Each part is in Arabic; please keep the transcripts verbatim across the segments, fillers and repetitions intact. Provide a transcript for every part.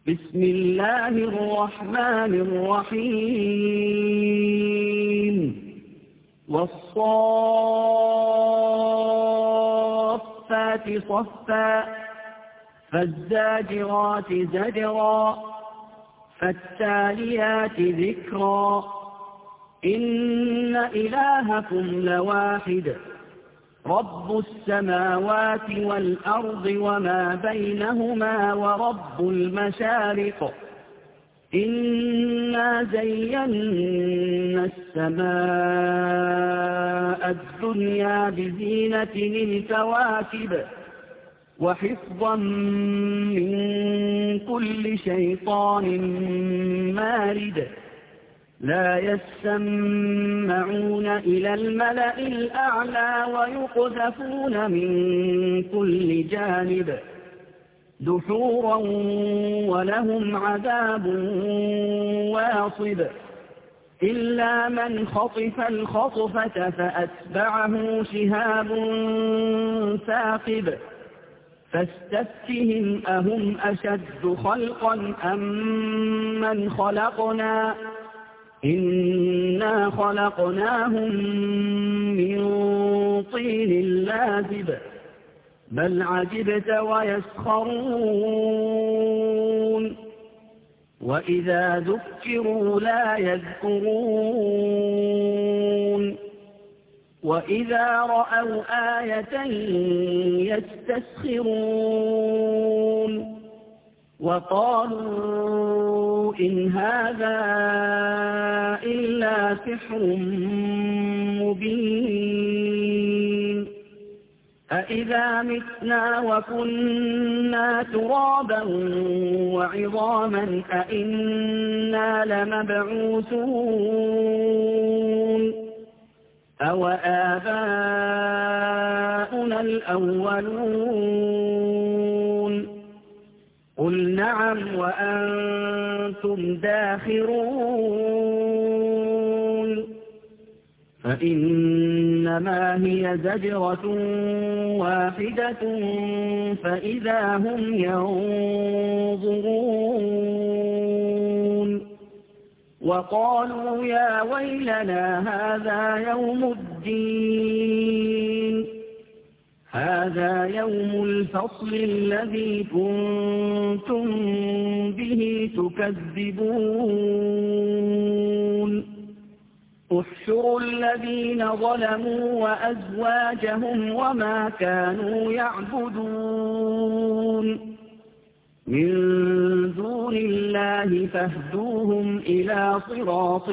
بسم الله الرحمن الرحيم والصافات صفا فالزاجرات زجرا فالتاليات ذكرا إن إلهكم لواحد رب السماوات والأرض وما بينهما ورب المشارق إنا زينا السماء الدنيا بزينة الكواكب وحفظا من كل شيطان مارد لا يسمعون إلى الملأ الأعلى ويقذفون من كل جانب دحورا ولهم عذاب واصب إلا من خطف الخطفة فأتبعه شهاب ثاقب فاستفتهم أهم أشد خلقا أم من خلقنا إنا خلقناهم من طين لازب بل عجبت ويسخرون وإذا ذكروا لا يذكرون وإذا رأوا آية يستسخرون وقالوا إن هذا إلا سحر مبين أإذا متنا وكنا ترابا وعظاما أإنا لمبعوثون أو آباؤنا الأولون قل نعم وأنتم داخرون فإنما هي زجرة واحدة فإذا هم ينظرون وقالوا يا ويلنا هذا يوم الدين هذا يوم الفصل الذي كنتم به تكذبون احشروا الذين ظلموا وأزواجهم وما كانوا يعبدون من دون الله فاهدوهم إلى صراط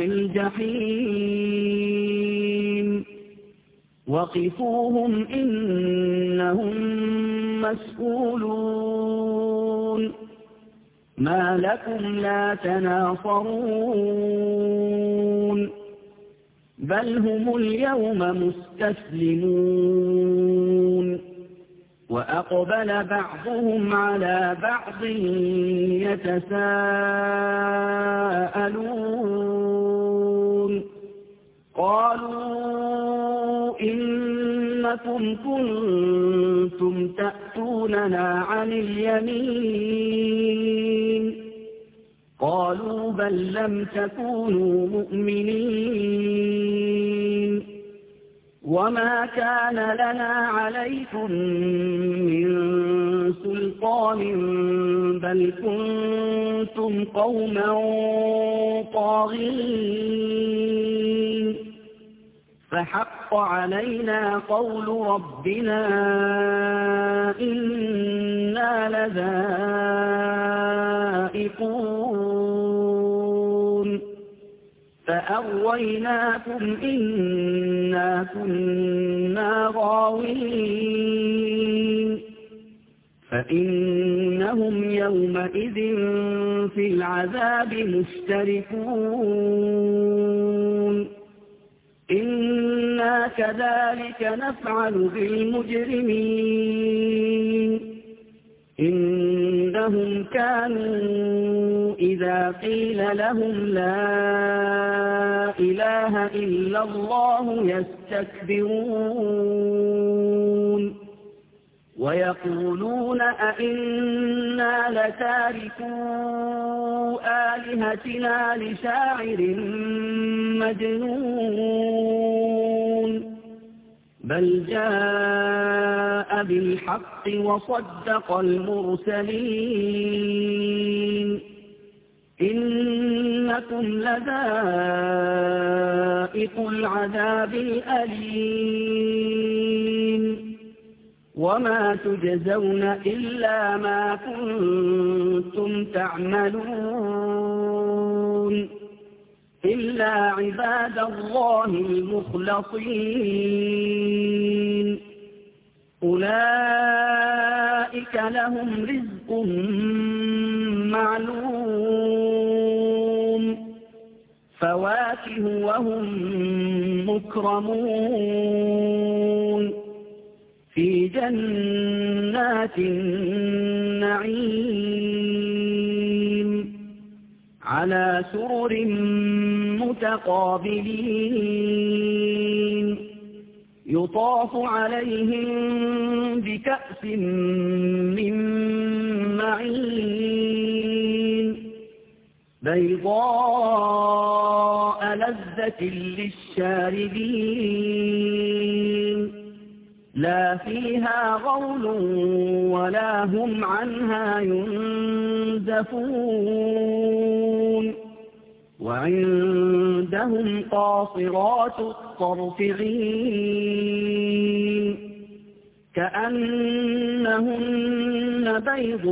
الجحيم وقفوهم إنهم مسؤولون ما لكم لا تناصرون بل هم اليوم مستسلمون وأقبل بعضهم على بعض يتساءلون قالوا إنكم كنتم تأتوننا عن اليمين قالوا بل لم تكونوا مؤمنين وما كان لنا عليكم من سلطان بل كنتم قوما طاغين فحق علينا قول ربنا إنا لذائقون فأغويناكم إنا كنا غاوين فإنهم يومئذ في العذاب مشتركون إنا كذلك نفعل بالمجرمين إنهم كانوا إذا قيل لهم لا إله إلا الله يستكبرون ويقولون أئنا لتاركو آلهتنا لشاعر مجنون بل جاء بالحق وصدق المرسلين إنكم لذائق العذاب الأليم وما تجزون إلا ما كنتم تعملون إلا عباد الله المخلصين أولئك لهم رزق معلوم فواكه وهم مكرمون في جنات النعيم على سرر متقابلين يطاف عليهم بكأس من معين بيضاء لذة للشاربين لا فيها غول ولا هم عنها ينزفون وعندهم قاصرات الطرف عين كأنهن بيض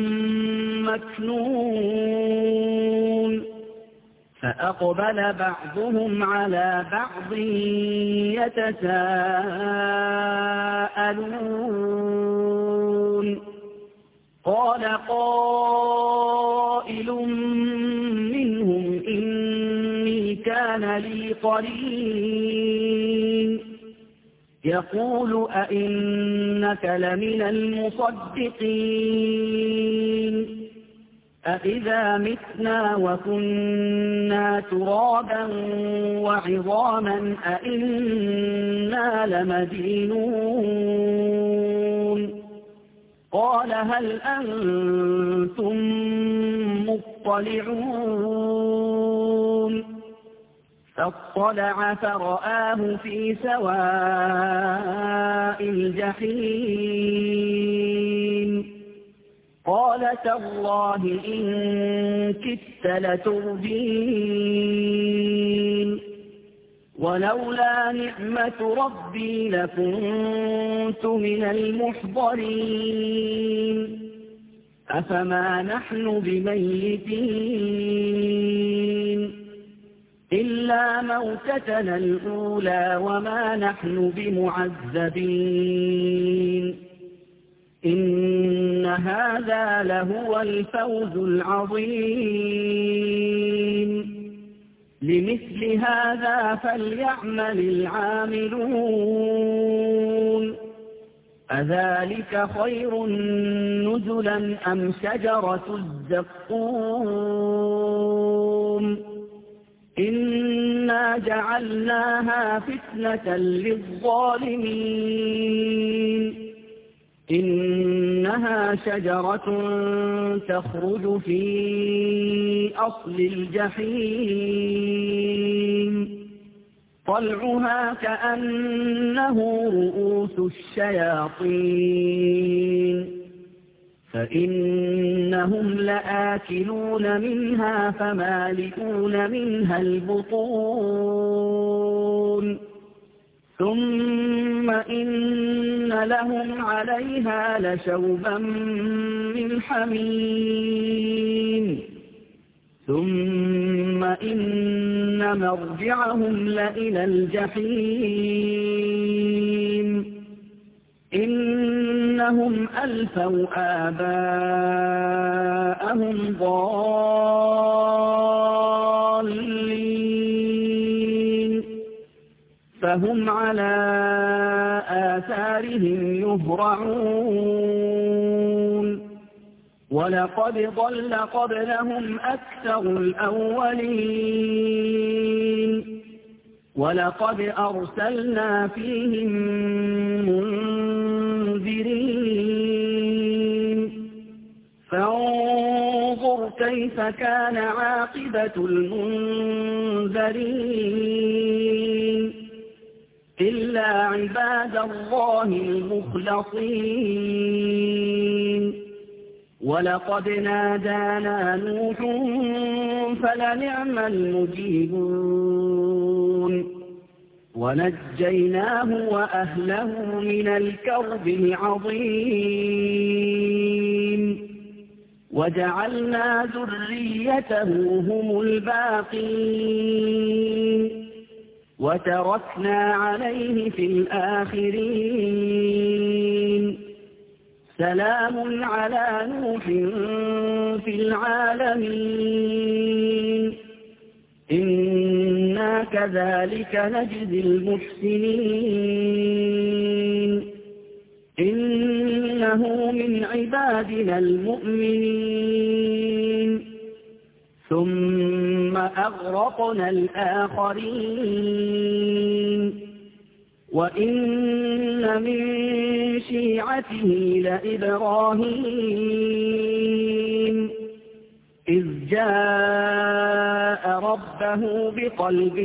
مكنون فأقبل بعضهم على بعض يتساءلون قال قائل منهم إني كان لي قرين يقول أئنك لمن المصدقين أإذا متنا وكنا ترابا وعظاما أإنا لمدينون قال هل أنتم مطلعون فاطلع فرآه في سواء الجحيم قال تالله إن كدت لتردين ولولا نعمة ربي لكنت من المحضرين أفما نحن بميتين إلا موتتنا الأولى وما نحن بمعذبين إن هذا لهو الفوز العظيم لمثل هذا فليعمل العاملون أذلك خير نزلا أم شجرة الزقوم إنا جعلناها فتنة للظالمين إنها شجرة تخرج في أصل الجحيم طلعها كأنه رؤوس الشياطين فإنهم لآكلون منها فمالئون منها البطون ثم إن لهم عليها لشوبا من حميم ثم إن مرجعهم لإلى الجحيم إنهم ألفوا آباءهم ضالين فهم على آثارهم يهرعون ولقد ضل قبلهم أكثر الأولين ولقد أرسلنا فيهم منذرين فانظر كيف كان عاقبة المنذرين إلا عباد الله المخلصين ولقد نادانا نوح فلنعم المجيبون ونجيناه وأهله من الكرب العظيم وجعلنا ذريته هم الباقين وتركنا عليه في الآخرين سلام على نوح في العالمين إنا كذلك نجزي المحسنين إنه من عبادنا المؤمنين ثم أغرقنا الآخرين وإن من شيعته لإبراهيم إذ جاء ربه بقلب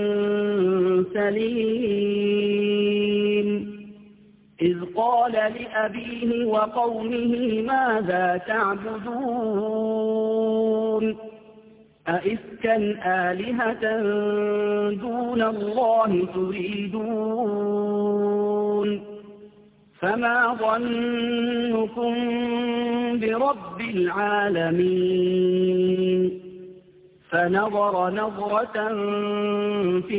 سليم إذ قال لأبيه وقومه ماذا تعبدون أئفكا آلهة دون الله تريدون فما ظنكم برب العالمين فنظر نظرة في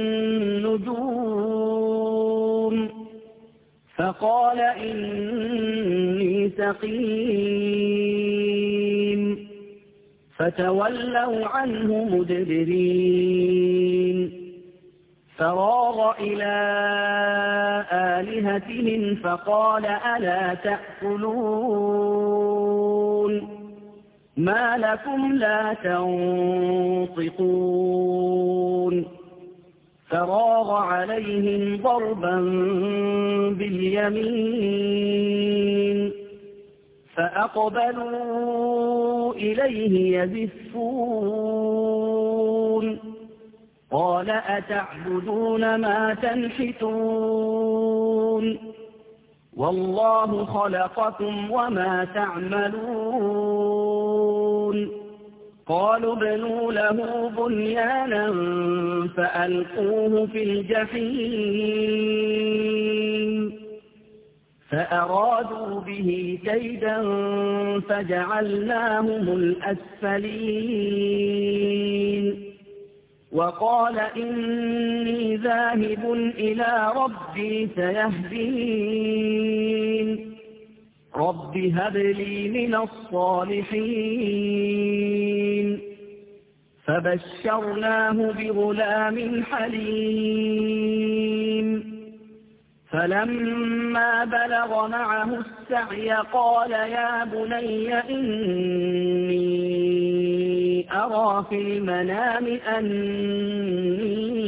النجوم فقال إني سقيم فتولوا عنه مدبرين فراغ إلى آلهتهم فقال ألا تأكلون ما لكم لا تنطقون فراغ عليهم ضربا باليمين فأقبلوا إليه يزفون قال أتعبدون ما تنحتون والله خلقكم وما تعملون قالوا ابنوا له بنيانا فألقوه في الجحيم فأرادوا به كيدا فجعلناهم الأسفلين وقال إني ذاهب إلى ربي سيهدين رب هب لي من الصالحين فبشرناه بغلام حليم فلما بلغ معه السعي قال يا بني إني أرى في المنام أني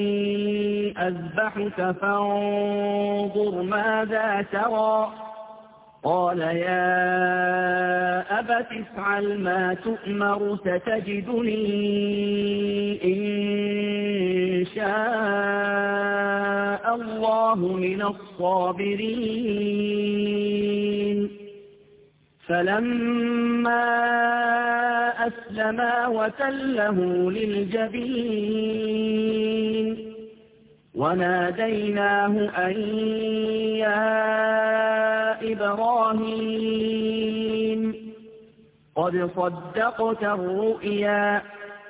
أذبحك فانظر ماذا ترى قال يا أبت افعل ما تؤمر ستجدني إن شاء الله من الصابرين فلما أسلما وتله للجبين وناديناه أن يا إبراهيم قد صدقت الرؤيا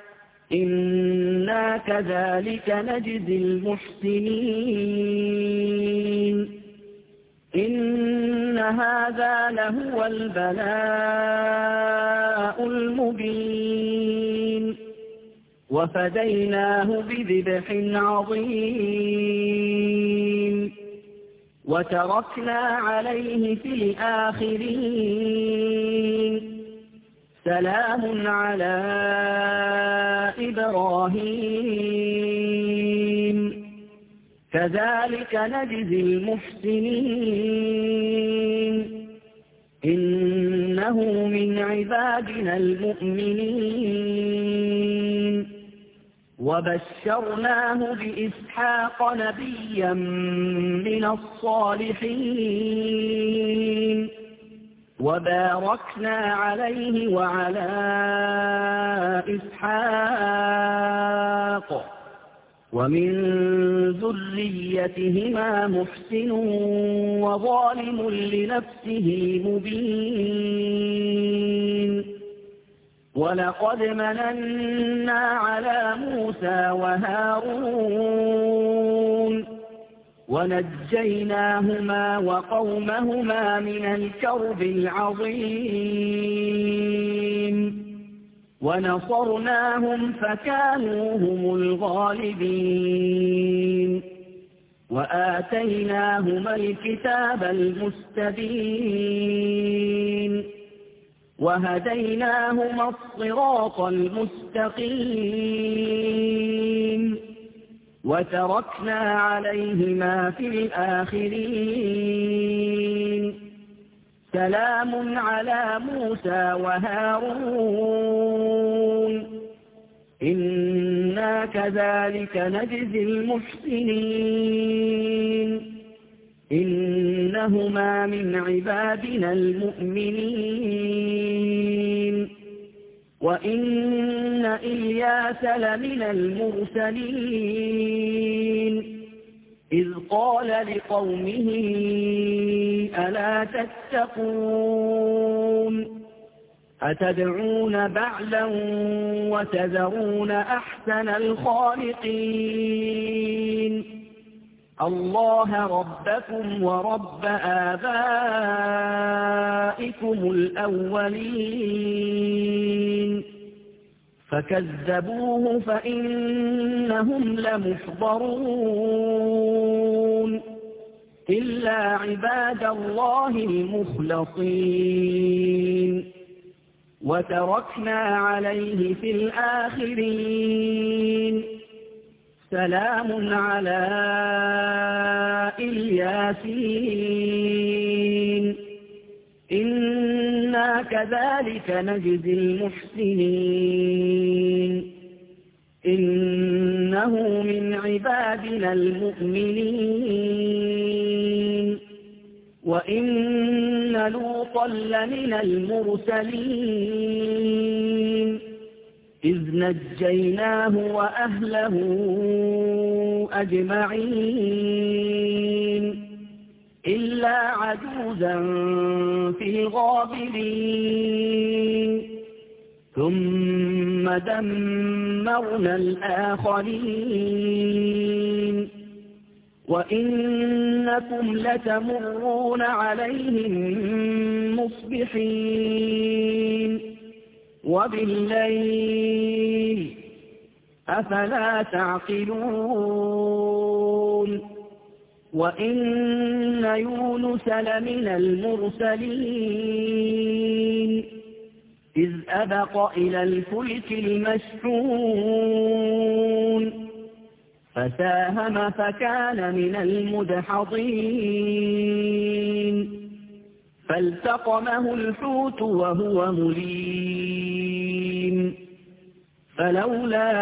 إنا كذلك نجزي المحسنين إن هذا لهو البلاء المبين وفديناه بذبح عظيم وتركنا عليه في الآخرين سلام على إبراهيم كذلك نجزي المحسنين إنه من عبادنا المؤمنين وبشرناه بإسحاق نبيا من الصالحين وباركنا عليه وعلى إسحاق ومن ذريتهما محسن وظالم لنفسه مبين ولقد مننا على موسى وهارون ونجيناهما وقومهما من الكرب العظيم ونصرناهم فكانوا هم الغالبين وآتيناهما الكتاب المستبين وهديناهما الصراط المستقيم وتركنا عليهما في الآخرين سلام على موسى وهارون إنا كذلك نجزي المحسنين إنهما من عبادنا المؤمنين وإن إلياس لمن المرسلين إذ قال لقومه ألا تتقون أتدعون بعلا وتذرون أحسن الخالقين الله ربكم ورب آبائكم الأولين فكذبوه فإنهم لمحضرون إلا عباد الله المخلصين وتركنا عليه في الآخرين سلام على الياسين إنا كذلك نجزي المحسنين إنه من عبادنا المؤمنين وإن لوطا لمن المرسلين إذ نجيناه وأهله أجمعين إلا عجوزا في الغابرين ثم دمرنا الآخرين وإنكم لتمرون عليهم مصبحين وبالليل أفلا تعقلون وإن يونس لمن المرسلين إذ أبق إلى الفلك المشحون فساهم فكان من المدحضين فالتقمه الحوت وهو مليم فلولا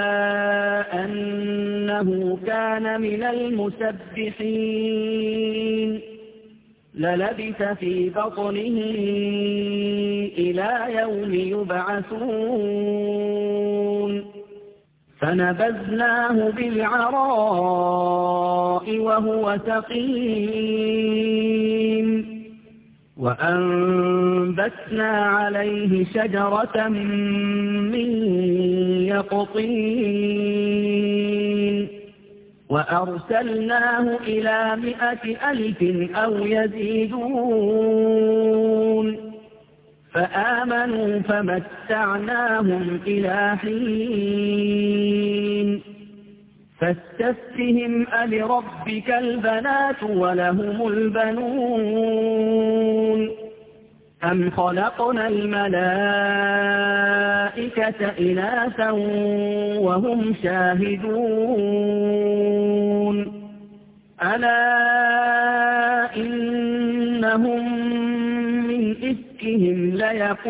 أنه كان من المسبحين للبث في بطنه إلى يوم يبعثون فنبذناه بالعراء وهو سقيم وأنبتنا عليه شجرة من يقطين وأرسلناه إلى مائة ألف أو يزيدون فآمنوا فمتعناهم إلى حين فاستفتهم ألربك البنات ولهم البنون أم خلقنا الملائكة إناثا وهم شاهدون ألا إنهم من إفكهم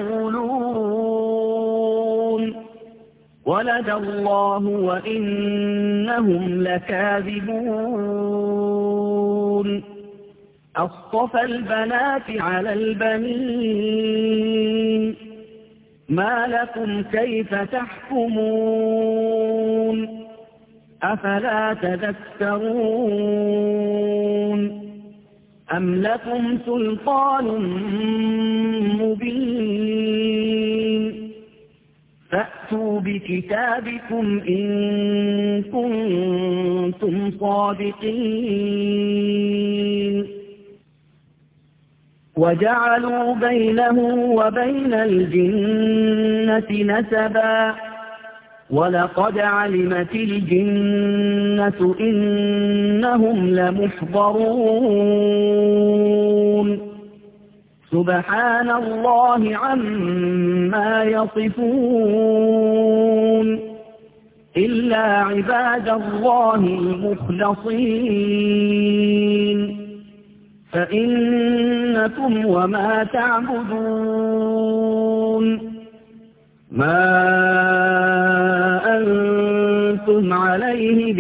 ليقولون ولد الله وإنهم لكاذبون أصطفى البنات على البنين ما لكم كيف تحكمون أفلا تذكرون أم لكم سلطان مبين فأتوا بكتابكم إن كنتم صادقين وجعلوا بينه وبين الجنة نسبا ولقد علمت الجنة إنهم لمحضرون سبحان الله عما يصفون إلا عباد الله المخلصين فإنكم وما تعبدون ما أنتم عليه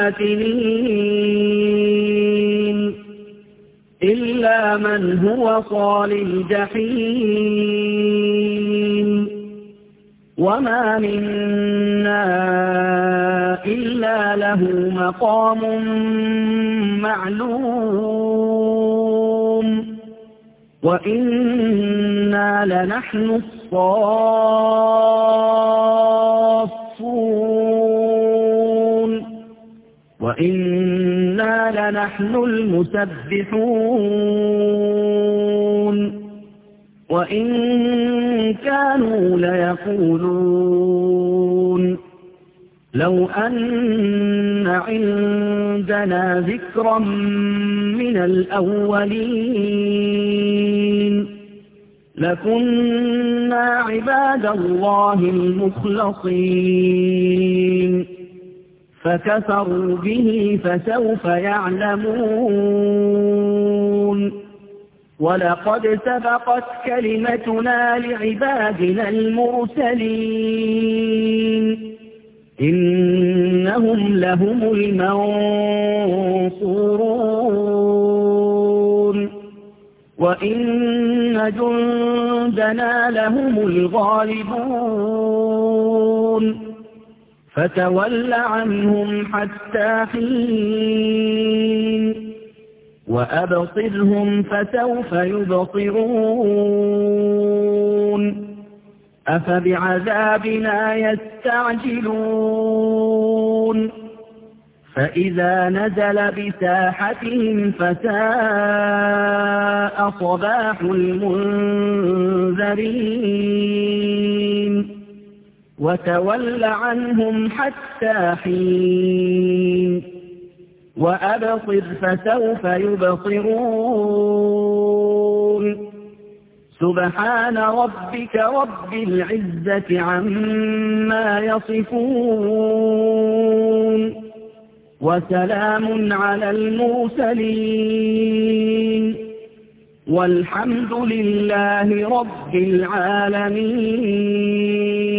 بفاتنين إلا من هو صال الجحيم وما منا إلا له مقام معلوم وإنا لنحن الصافون وإنا لنحن المسبحون وإن كانوا ليقولون لو أن عندنا ذكرا من الأولين لكنا عباد الله المخلصين فكفروا به فسوف يعلمون ولقد سبقت كلمتنا لعبادنا المرسلين إنهم لهم المنصورون وإن جندنا لهم الغالبون فتول عنهم حتى حين وأبصرهم فسوف يبصرون أفبعذابنا يستعجلون فإذا نزل بساحتهم فساء صباح المنذرين وتول عنهم حتى حين وأبصر فسوف يبصرون سبحان ربك رب العزة عما يصفون وسلام على المرسلين والحمد لله رب العالمين.